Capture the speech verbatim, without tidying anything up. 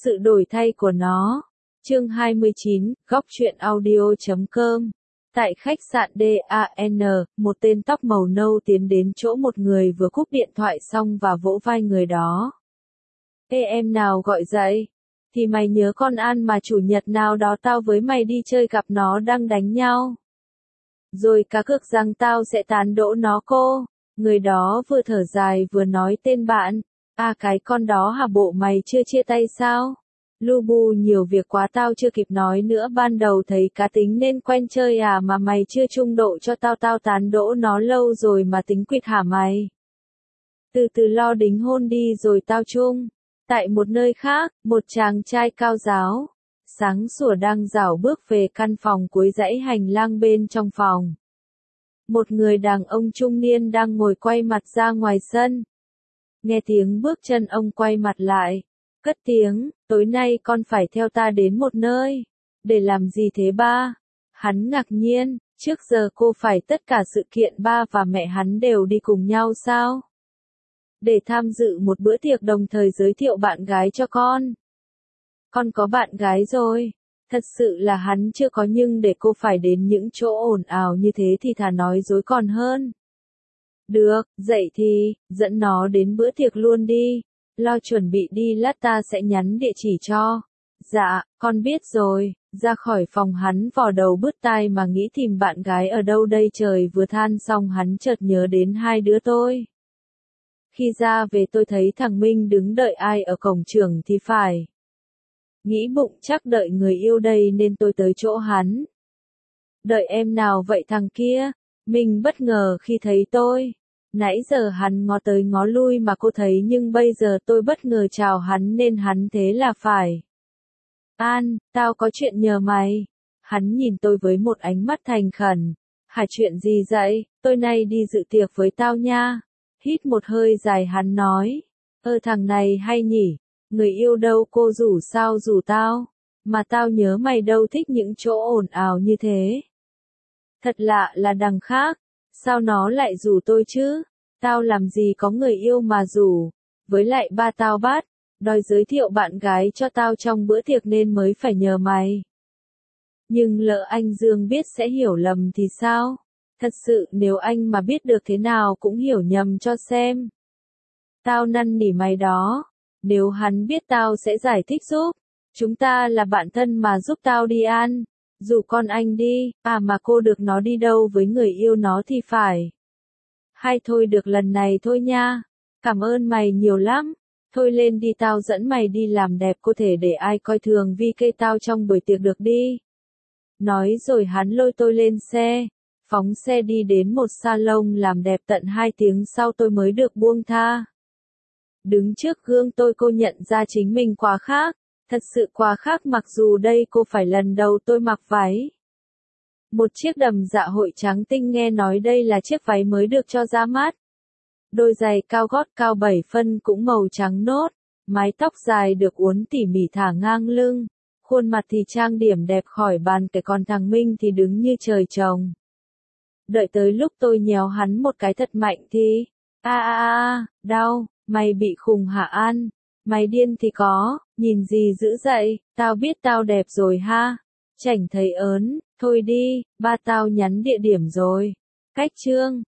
Sự đổi thay của nó. Chương hai mươi chín, góc truyện audio chấm com. Tại khách sạn đê a en, một tên tóc màu nâu tiến đến chỗ một người vừa cúp điện thoại xong và vỗ vai người đó. Ê em nào gọi dậy? Thì mày nhớ con An mà chủ nhật nào đó tao với mày đi chơi gặp nó đang đánh nhau. Rồi cá cược rằng tao sẽ tán đỗ nó cô. Người đó vừa thở dài vừa nói tên bạn. À cái con đó hả, bộ mày chưa chia tay sao? Lu bu nhiều việc quá tao chưa kịp nói nữa, ban đầu thấy cá tính nên quen chơi à, mà mày chưa trung độ cho tao, tao tán đỗ nó lâu rồi mà tính quỵt hả mày? Từ từ lo đính hôn đi rồi tao chung. Tại một nơi khác, một chàng trai cao ráo, sáng sủa đang rảo bước về căn phòng cuối dãy hành lang bên trong phòng. Một người đàn ông trung niên đang ngồi quay mặt ra ngoài sân. Nghe tiếng bước chân ông quay mặt lại, cất tiếng, tối nay con phải theo ta đến một nơi. Để làm gì thế ba? Hắn ngạc nhiên, trước giờ cô phải tất cả sự kiện ba và mẹ hắn đều đi cùng nhau sao? Để tham dự một bữa tiệc đồng thời giới thiệu bạn gái cho con. Con có bạn gái rồi. Thật sự là hắn chưa có, nhưng để cô phải đến những chỗ ồn ào như thế thì thà nói dối còn hơn. Được, dậy thì, dẫn nó đến bữa tiệc luôn đi. Lo chuẩn bị đi, lát ta sẽ nhắn địa chỉ cho. Dạ, con biết rồi. Ra khỏi phòng hắn vò đầu bứt tai mà nghĩ tìm bạn gái ở đâu đây trời, vừa than xong hắn chợt nhớ đến hai đứa tôi. Khi ra về tôi thấy thằng Minh đứng đợi ai ở cổng trường thì phải. Nghĩ bụng chắc đợi người yêu đây nên tôi tới chỗ hắn. Đợi em nào vậy thằng kia? Minh bất ngờ khi thấy tôi. Nãy giờ hắn ngó tới ngó lui mà cô thấy, nhưng bây giờ tôi bất ngờ chào hắn nên hắn thế là phải. An, tao có chuyện nhờ mày. Hắn nhìn tôi với một ánh mắt thành khẩn. Hả, chuyện gì vậy? Tôi nay đi dự tiệc với tao nha. Hít một hơi dài hắn nói. Ơ thằng này hay nhỉ? Người yêu đâu cô rủ sao rủ tao? Mà tao nhớ mày đâu thích những chỗ ồn ào như thế. Thật lạ là đằng khác. Sao nó lại rủ tôi chứ? Tao làm gì có người yêu mà rủ. Với lại ba tao bắt, đòi giới thiệu bạn gái cho tao trong bữa tiệc nên mới phải nhờ mày. Nhưng lỡ anh Dương biết sẽ hiểu lầm thì sao? Thật sự nếu anh mà biết được thế nào cũng hiểu nhầm cho xem. Tao năn nỉ mày đó. Nếu hắn biết tao sẽ giải thích giúp. Chúng ta là bạn thân mà, giúp tao đi An. Rủ con anh đi. À mà cô được nó đi đâu với người yêu nó thì phải. Hay thôi được lần này thôi nha. Cảm ơn mày nhiều lắm. Thôi lên đi, tao dẫn mày đi làm đẹp, có thể để ai coi thường vi kê tao trong buổi tiệc được đi. Nói rồi hắn lôi tôi lên xe. Phóng xe đi đến một salon làm đẹp, tận hai tiếng sau tôi mới được buông tha. Đứng trước gương tôi cô nhận ra chính mình quá khác. Thật sự quá khác, mặc dù đây cô phải lần đầu tôi mặc váy. Một chiếc đầm dạ hội trắng tinh, nghe nói đây là chiếc váy mới được cho ra mắt. Đôi giày cao gót cao bảy phân cũng màu trắng nốt. Mái tóc dài được uốn tỉ mỉ thả ngang lưng. Khuôn mặt thì trang điểm đẹp khỏi bàn kể, còn thằng Minh thì đứng như trời trồng. Đợi tới lúc tôi nhéo hắn một cái thật mạnh thì... a a a, đau, mày bị khùng hả An? Mày điên thì có, nhìn gì dữ vậy, tao biết tao đẹp rồi ha. Chảnh thấy ớn, thôi đi, ba tao nhắn địa điểm rồi. Cách chương.